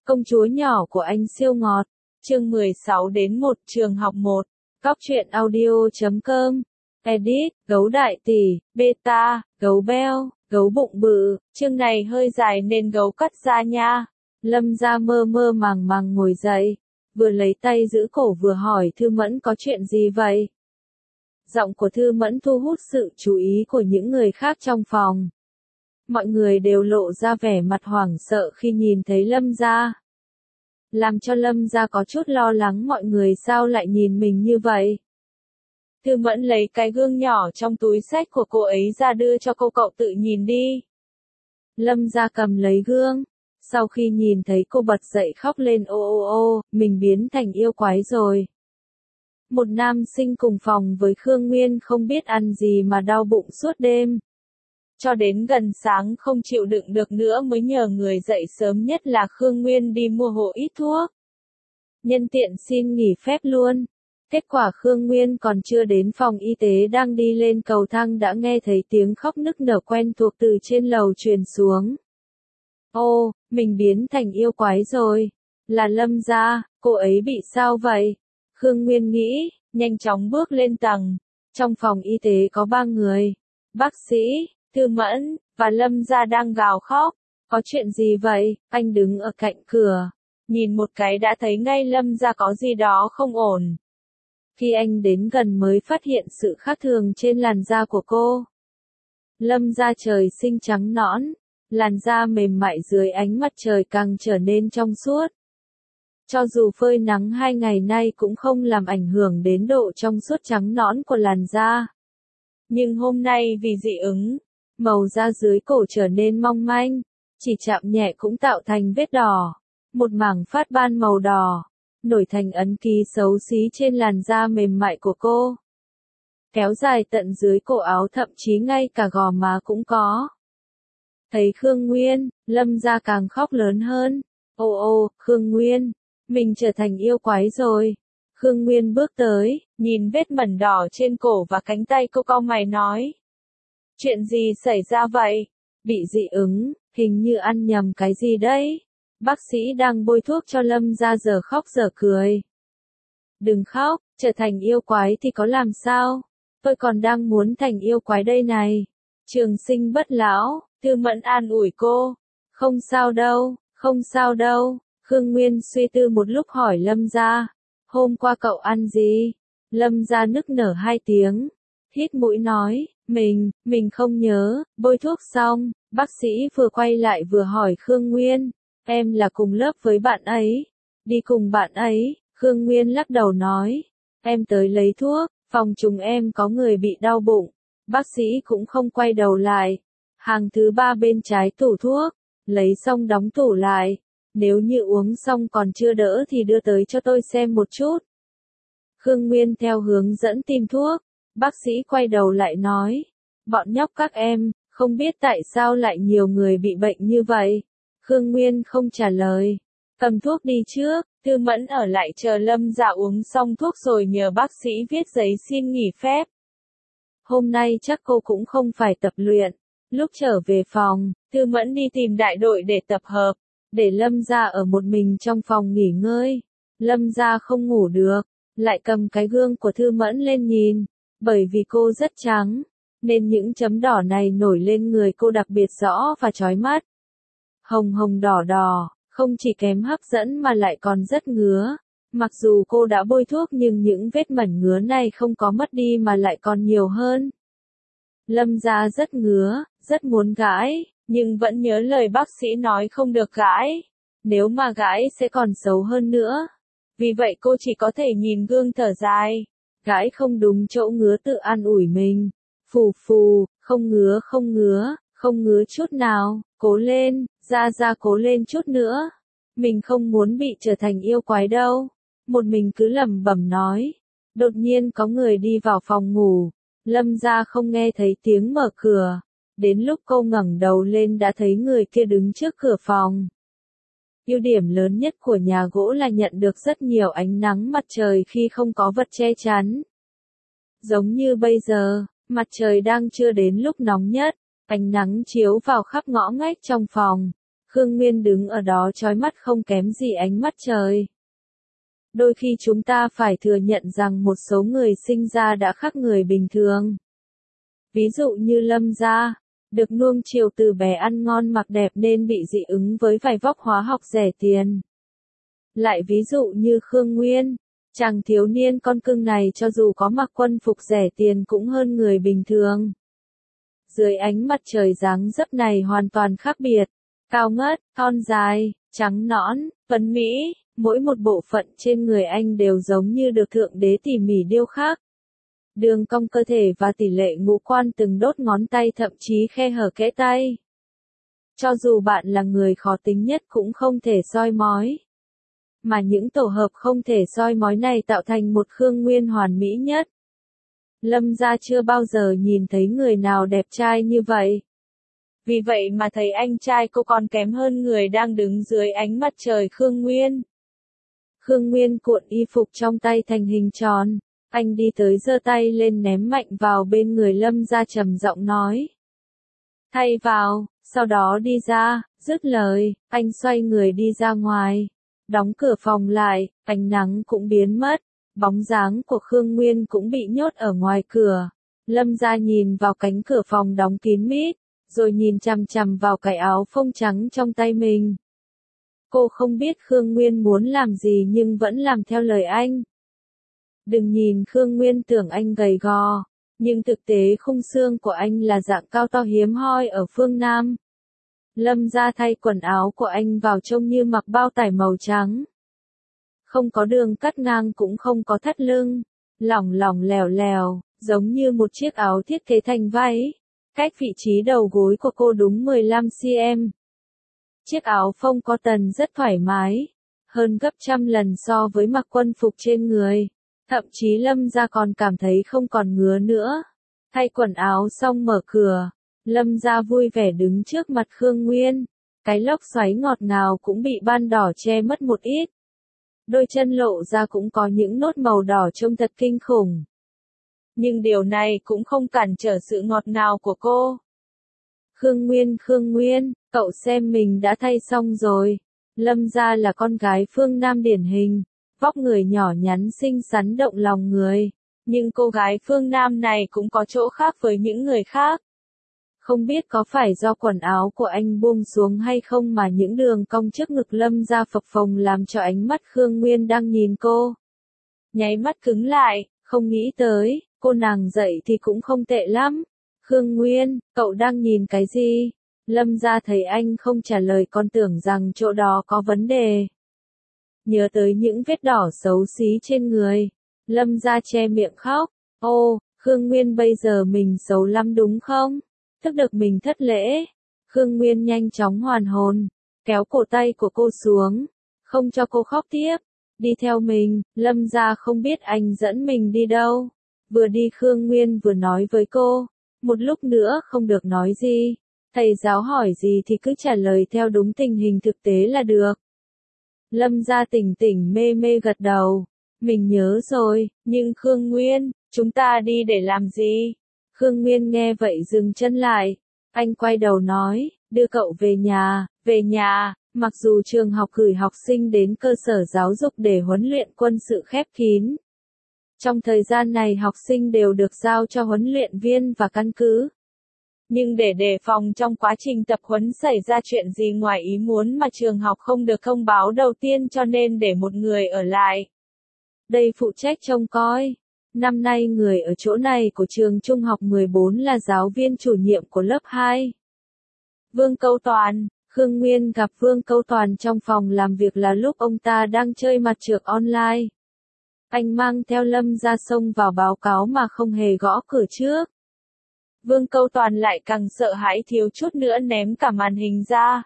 Công chúa nhỏ của anh siêu ngọt. Chương 16 đến 1 trường học 1. Cóc truyện audio.com. Edit, gấu đại tỷ, beta, gấu beo, gấu bụng bự. Chương này hơi dài nên gấu cắt ra nha. Lâm Gia mơ mơ màng màng ngồi dậy. Vừa lấy tay giữ cổ vừa hỏi Thư Mẫn có chuyện gì vậy? Giọng của Thư Mẫn thu hút sự chú ý của những người khác trong phòng. Mọi người đều lộ ra vẻ mặt hoảng sợ khi nhìn thấy Lâm Gia. Làm cho Lâm Gia có chút lo lắng mọi người sao lại nhìn mình như vậy. Thư Mẫn lấy cái gương nhỏ trong túi xách của cô ấy ra đưa cho cô, cậu tự nhìn đi. Lâm Gia cầm lấy gương. Sau khi nhìn thấy cô bật dậy khóc lên ô ô ô, mình biến thành yêu quái rồi. Một nam sinh cùng phòng với Khương Nguyên không biết ăn gì mà đau bụng suốt đêm. Cho đến gần sáng không chịu đựng được nữa mới nhờ người dậy sớm nhất là Khương Nguyên đi mua hộ ít thuốc. Nhân tiện xin nghỉ phép luôn. Kết quả Khương Nguyên còn chưa đến phòng y tế đang đi lên cầu thang đã nghe thấy tiếng khóc nức nở quen thuộc từ trên lầu truyền xuống. Ô, mình biến thành yêu quái rồi. Là Lâm Gia, cô ấy bị sao vậy? Khương Nguyên nghĩ, nhanh chóng bước lên tầng. Trong phòng y tế có 3 người. Bác sĩ, Thư Mẫn, và Lâm Gia đang gào khóc. Có chuyện gì vậy? Anh đứng ở cạnh cửa. Nhìn một cái đã thấy ngay Lâm Gia có gì đó không ổn. Khi anh đến gần mới phát hiện sự khác thường trên làn da của cô. Lâm Gia trời sinh trắng nõn. Làn da mềm mại dưới ánh mặt trời càng trở nên trong suốt. Cho dù phơi nắng 2 ngày nay cũng không làm ảnh hưởng đến độ trong suốt trắng nõn của làn da. Nhưng hôm nay vì dị ứng, màu da dưới cổ trở nên mong manh, chỉ chạm nhẹ cũng tạo thành vết đỏ. Một mảng phát ban màu đỏ, nổi thành ấn ký xấu xí trên làn da mềm mại của cô. Kéo dài tận dưới cổ áo thậm chí ngay cả gò má cũng có. Thấy Khương Nguyên, Lâm Gia càng khóc lớn hơn. Ô ô, Khương Nguyên, mình trở thành yêu quái rồi. Khương Nguyên bước tới, nhìn vết mẩn đỏ trên cổ và cánh tay cô, cau mày nói. Chuyện gì xảy ra vậy? Bị dị ứng, hình như ăn nhầm cái gì đấy. Bác sĩ đang bôi thuốc cho Lâm Gia giờ khóc giờ cười. Đừng khóc, trở thành yêu quái thì có làm sao? Tôi còn đang muốn thành yêu quái đây này. Trường sinh bất lão. Thư Mẫn an ủi cô. Không sao đâu, không sao đâu. Khương Nguyên suy tư một lúc hỏi Lâm Gia. Hôm qua cậu ăn gì? Lâm Gia nức nở 2 tiếng. Hít mũi nói, mình không nhớ. Bôi thuốc xong, bác sĩ vừa quay lại vừa hỏi Khương Nguyên. Em là cùng lớp với bạn ấy. Đi cùng bạn ấy, Khương Nguyên lắc đầu nói. Em tới lấy thuốc, phòng chúng em có người bị đau bụng. Bác sĩ cũng không quay đầu lại. Hàng thứ 3 bên trái tủ thuốc, lấy xong đóng tủ lại. Nếu như uống xong còn chưa đỡ thì đưa tới cho tôi xem một chút. Khương Nguyên theo hướng dẫn tìm thuốc, bác sĩ quay đầu lại nói. Bọn nhóc các em, không biết tại sao lại nhiều người bị bệnh như vậy. Khương Nguyên không trả lời. Cầm thuốc đi trước, Thư Mẫn ở lại chờ Lâm Gia uống xong thuốc rồi nhờ bác sĩ viết giấy xin nghỉ phép. Hôm nay chắc cô cũng không phải tập luyện. Lúc trở về phòng, Thư Mẫn đi tìm đại đội để tập hợp, để Lâm Gia ở một mình trong phòng nghỉ ngơi. Lâm Gia không ngủ được, lại cầm cái gương của Thư Mẫn lên nhìn, bởi vì cô rất trắng, nên những chấm đỏ này nổi lên người cô đặc biệt rõ và chói mắt. Hồng hồng đỏ đỏ, không chỉ kém hấp dẫn mà lại còn rất ngứa. Mặc dù cô đã bôi thuốc nhưng những vết mẩn ngứa này không có mất đi mà lại còn nhiều hơn. Lâm Gia rất ngứa, rất muốn gãi, nhưng vẫn nhớ lời bác sĩ nói không được gãi. Nếu mà gãi sẽ còn xấu hơn nữa. Vì vậy cô chỉ có thể nhìn gương thở dài. Gãi không đúng chỗ ngứa tự an ủi mình. Phù phù, không ngứa không ngứa, không ngứa chút nào, cố lên, Gia cố lên chút nữa. Mình không muốn bị trở thành yêu quái đâu. Một mình cứ lẩm bẩm nói. Đột nhiên có người đi vào phòng ngủ. Lâm Gia không nghe thấy tiếng mở cửa. Đến lúc cô ngẩng đầu lên đã thấy người kia đứng trước cửa phòng. Ưu điểm lớn nhất của nhà gỗ là nhận được rất nhiều ánh nắng mặt trời khi không có vật che chắn. Giống như bây giờ, mặt trời đang chưa đến lúc nóng nhất, ánh nắng chiếu vào khắp ngõ ngách trong phòng. Khương Nguyên đứng ở đó chói mắt không kém gì ánh mắt trời. Đôi khi chúng ta phải thừa nhận rằng một số người sinh ra đã khác người bình thường. Ví dụ như Lâm gia, được nuông chiều từ bé ăn ngon mặc đẹp nên bị dị ứng với vải vóc hóa học rẻ tiền. Lại ví dụ như Khương Nguyên, chàng thiếu niên con cưng này cho dù có mặc quân phục rẻ tiền cũng hơn người bình thường. Dưới ánh mặt trời dáng dấp này hoàn toàn khác biệt, cao ngất, thon dài, trắng nõn, tuấn mỹ, mỗi một bộ phận trên người anh đều giống như được Thượng Đế tỉ mỉ điêu khắc. Đường cong cơ thể và tỷ lệ ngũ quan từng đốt ngón tay thậm chí khe hở kẽ tay. Cho dù bạn là người khó tính nhất cũng không thể soi mói. Mà những tổ hợp không thể soi mói này tạo thành một Khương Nguyên hoàn mỹ nhất. Lâm gia chưa bao giờ nhìn thấy người nào đẹp trai như vậy. Vì vậy mà thấy anh trai cô còn kém hơn người đang đứng dưới ánh mặt trời Khương Nguyên. Khương Nguyên cuộn y phục trong tay thành hình tròn. Anh đi tới giơ tay lên ném mạnh vào bên người Lâm gia trầm giọng nói. Thay vào, sau đó đi ra, dứt lời, anh xoay người đi ra ngoài. Đóng cửa phòng lại, ánh nắng cũng biến mất. Bóng dáng của Khương Nguyên cũng bị nhốt ở ngoài cửa. Lâm gia nhìn vào cánh cửa phòng đóng kín mít, rồi nhìn chằm chằm vào cái áo phông trắng trong tay mình. Cô không biết Khương Nguyên muốn làm gì nhưng vẫn làm theo lời anh. Đừng nhìn Khương Nguyên tưởng anh gầy gò, nhưng thực tế khung xương của anh là dạng cao to hiếm hoi ở phương Nam. Lâm gia thay quần áo của anh vào trông như mặc bao tải màu trắng. Không có đường cắt ngang cũng không có thắt lưng, lỏng lỏng lẻo lẻo, giống như một chiếc áo thiết kế thành váy. Cách vị trí đầu gối của cô đúng 15 cm. Chiếc áo phông cotton rất thoải mái, hơn gấp trăm lần so với mặc quân phục trên người. Thậm chí Lâm gia còn cảm thấy không còn ngứa nữa. Thay quần áo xong mở cửa, Lâm gia vui vẻ đứng trước mặt Khương Nguyên. Cái lốc xoáy ngọt ngào cũng bị ban đỏ che mất một ít. Đôi chân lộ ra cũng có những nốt màu đỏ trông thật kinh khủng. Nhưng điều này cũng không cản trở sự ngọt ngào của cô. Khương Nguyên, cậu xem mình đã thay xong rồi. Lâm gia là con gái phương Nam điển hình, vóc người nhỏ nhắn xinh xắn động lòng người. Nhưng cô gái phương Nam này cũng có chỗ khác với những người khác. Không biết có phải do quần áo của anh buông xuống hay không mà những đường cong trước ngực Lâm gia phập phồng làm cho ánh mắt Khương Nguyên đang nhìn cô. Nháy mắt cứng lại, không nghĩ tới, cô nàng dậy thì cũng không tệ lắm. Khương Nguyên, cậu đang nhìn cái gì? Lâm gia thấy anh không trả lời còn tưởng rằng chỗ đó có vấn đề. Nhớ tới những vết đỏ xấu xí trên người. Lâm gia che miệng khóc. Ô, Khương Nguyên bây giờ mình xấu lắm đúng không? Tức được mình thất lễ. Khương Nguyên nhanh chóng hoàn hồn, kéo cổ tay của cô xuống, không cho cô khóc tiếp. Đi theo mình, Lâm gia không biết anh dẫn mình đi đâu. Vừa đi Khương Nguyên vừa nói với cô, một lúc nữa không được nói gì. Thầy giáo hỏi gì thì cứ trả lời theo đúng tình hình thực tế là được. Lâm gia tỉnh tỉnh mê mê gật đầu. Mình nhớ rồi, nhưng Khương Nguyên, chúng ta đi để làm gì? Khương Nguyên nghe vậy dừng chân lại. Anh quay đầu nói, đưa cậu về nhà, mặc dù trường học gửi học sinh đến cơ sở giáo dục để huấn luyện quân sự khép kín. Trong thời gian này học sinh đều được giao cho huấn luyện viên và căn cứ. Nhưng để đề phòng trong quá trình tập huấn xảy ra chuyện gì ngoài ý muốn mà trường học không được thông báo đầu tiên cho nên để một người ở lại. Đây phụ trách trông coi. Năm nay người ở chỗ này của trường trung học 14 là giáo viên chủ nhiệm của lớp 2. Vương Câu Toàn. Khương Nguyên gặp Vương Câu Toàn trong phòng làm việc là lúc ông ta đang chơi mặt trược online. Anh mang theo Lâm gia xông vào báo cáo mà không hề gõ cửa trước. Vương Câu Toàn lại càng sợ hãi thiếu chút nữa ném cả màn hình ra.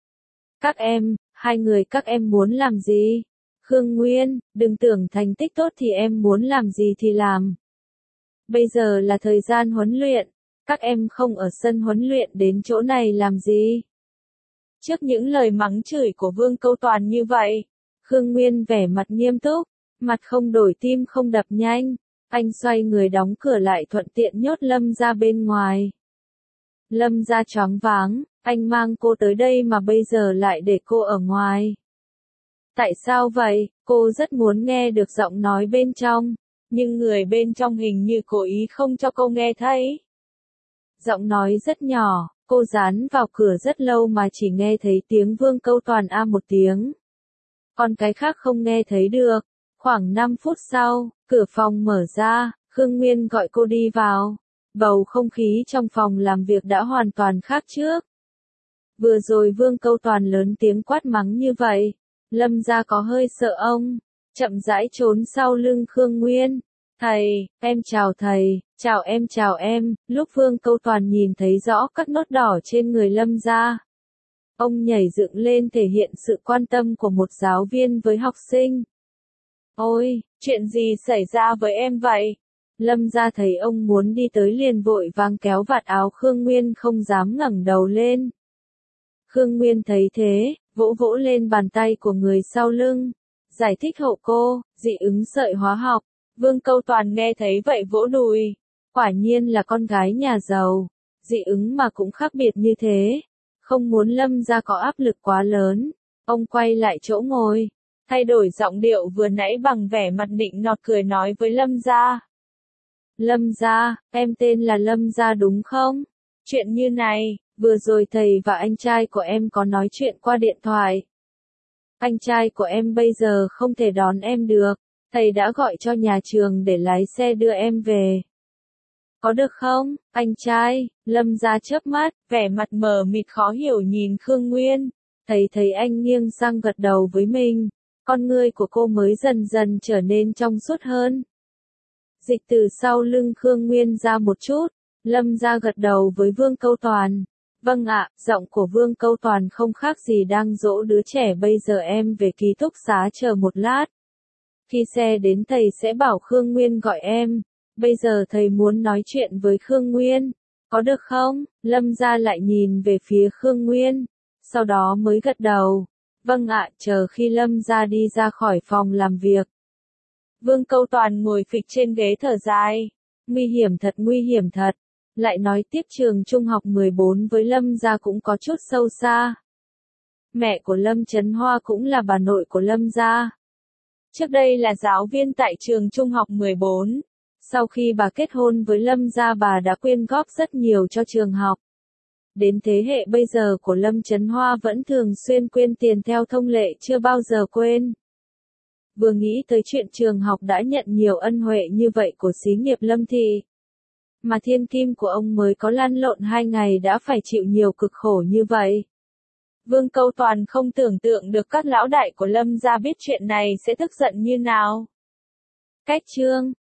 Hai người các em muốn làm gì? Khương Nguyên, đừng tưởng thành tích tốt thì em muốn làm gì thì làm. Bây giờ là thời gian huấn luyện, các em không ở sân huấn luyện đến chỗ này làm gì? Trước những lời mắng chửi của Vương Câu Toàn như vậy, Khương Nguyên vẻ mặt nghiêm túc, mặt không đổi tim không đập nhanh. Anh xoay người đóng cửa lại thuận tiện nhốt Lâm ra bên ngoài. Lâm gia choáng váng, anh mang cô tới đây mà bây giờ lại để cô ở ngoài. Tại sao vậy? Cô rất muốn nghe được giọng nói bên trong, nhưng người bên trong hình như cố ý không cho cô nghe thấy. Giọng nói rất nhỏ, cô dán vào cửa rất lâu mà chỉ nghe thấy tiếng Vương Câu Toàn a một tiếng. Còn cái khác không nghe thấy được. Khoảng 5 phút sau, cửa phòng mở ra, Khương Nguyên gọi cô đi vào. Bầu không khí trong phòng làm việc đã hoàn toàn khác trước. Vừa rồi Vương Câu Toàn lớn tiếng quát mắng như vậy, Lâm gia có hơi sợ ông, chậm rãi trốn sau lưng Khương Nguyên. Thầy, em chào thầy, chào em, lúc Vương Câu Toàn nhìn thấy rõ các nốt đỏ trên người Lâm gia. Ông nhảy dựng lên thể hiện sự quan tâm của một giáo viên với học sinh. Ôi, chuyện gì xảy ra với em vậy? Lâm gia thấy ông muốn đi tới liền vội vàng kéo vạt áo Khương Nguyên không dám ngẩng đầu lên. Khương Nguyên thấy thế, vỗ vỗ lên bàn tay của người sau lưng. Giải thích hộ cô, dị ứng sợi hóa học. Vương Câu Toàn nghe thấy vậy vỗ đùi. Quả nhiên là con gái nhà giàu. Dị ứng mà cũng khác biệt như thế. Không muốn Lâm gia có áp lực quá lớn. Ông quay lại chỗ ngồi. Thay đổi giọng điệu vừa nãy bằng vẻ mặt nịnh nọt cười nói với Lâm gia. Lâm gia, em tên là Lâm gia đúng không? Chuyện như này, vừa rồi thầy và anh trai của em có nói chuyện qua điện thoại. Anh trai của em bây giờ không thể đón em được, thầy đã gọi cho nhà trường để lái xe đưa em về. Có được không, anh trai? Lâm gia chớp mắt, vẻ mặt mờ mịt khó hiểu nhìn Khương Nguyên. Thấy anh nghiêng sang gật đầu với mình, con ngươi của cô mới dần dần trở nên trong suốt hơn. Dịch từ sau lưng Khương Nguyên ra một chút, Lâm gia gật đầu với Vương Câu Toàn. Vâng ạ, giọng của Vương Câu Toàn không khác gì đang dỗ đứa trẻ. Bây giờ em về ký túc xá chờ một lát. Khi xe đến thầy sẽ bảo Khương Nguyên gọi em. Bây giờ thầy muốn nói chuyện với Khương Nguyên. Có được không? Lâm gia lại nhìn về phía Khương Nguyên. Sau đó mới gật đầu. Vâng ạ, chờ khi Lâm gia đi ra khỏi phòng làm việc. Vương Câu Toàn ngồi phịch trên ghế thở dài. Nguy hiểm thật. Lại nói tiếp trường trung học 14 với Lâm gia cũng có chút sâu xa. Mẹ của Lâm Chấn Hoa cũng là bà nội của Lâm gia. Trước đây là giáo viên tại trường trung học 14. Sau khi bà kết hôn với Lâm gia bà đã quyên góp rất nhiều cho trường học. Đến thế hệ bây giờ của Lâm Chấn Hoa vẫn thường xuyên quyên tiền theo thông lệ chưa bao giờ quên. Vừa nghĩ tới chuyện trường học đã nhận nhiều ân huệ như vậy của xí nghiệp Lâm thị. Mà thiên kim của ông mới có lăn lộn 2 ngày đã phải chịu nhiều cực khổ như vậy. Vương Câu Toàn không tưởng tượng được các lão đại của Lâm gia biết chuyện này sẽ tức giận như nào. Cách chương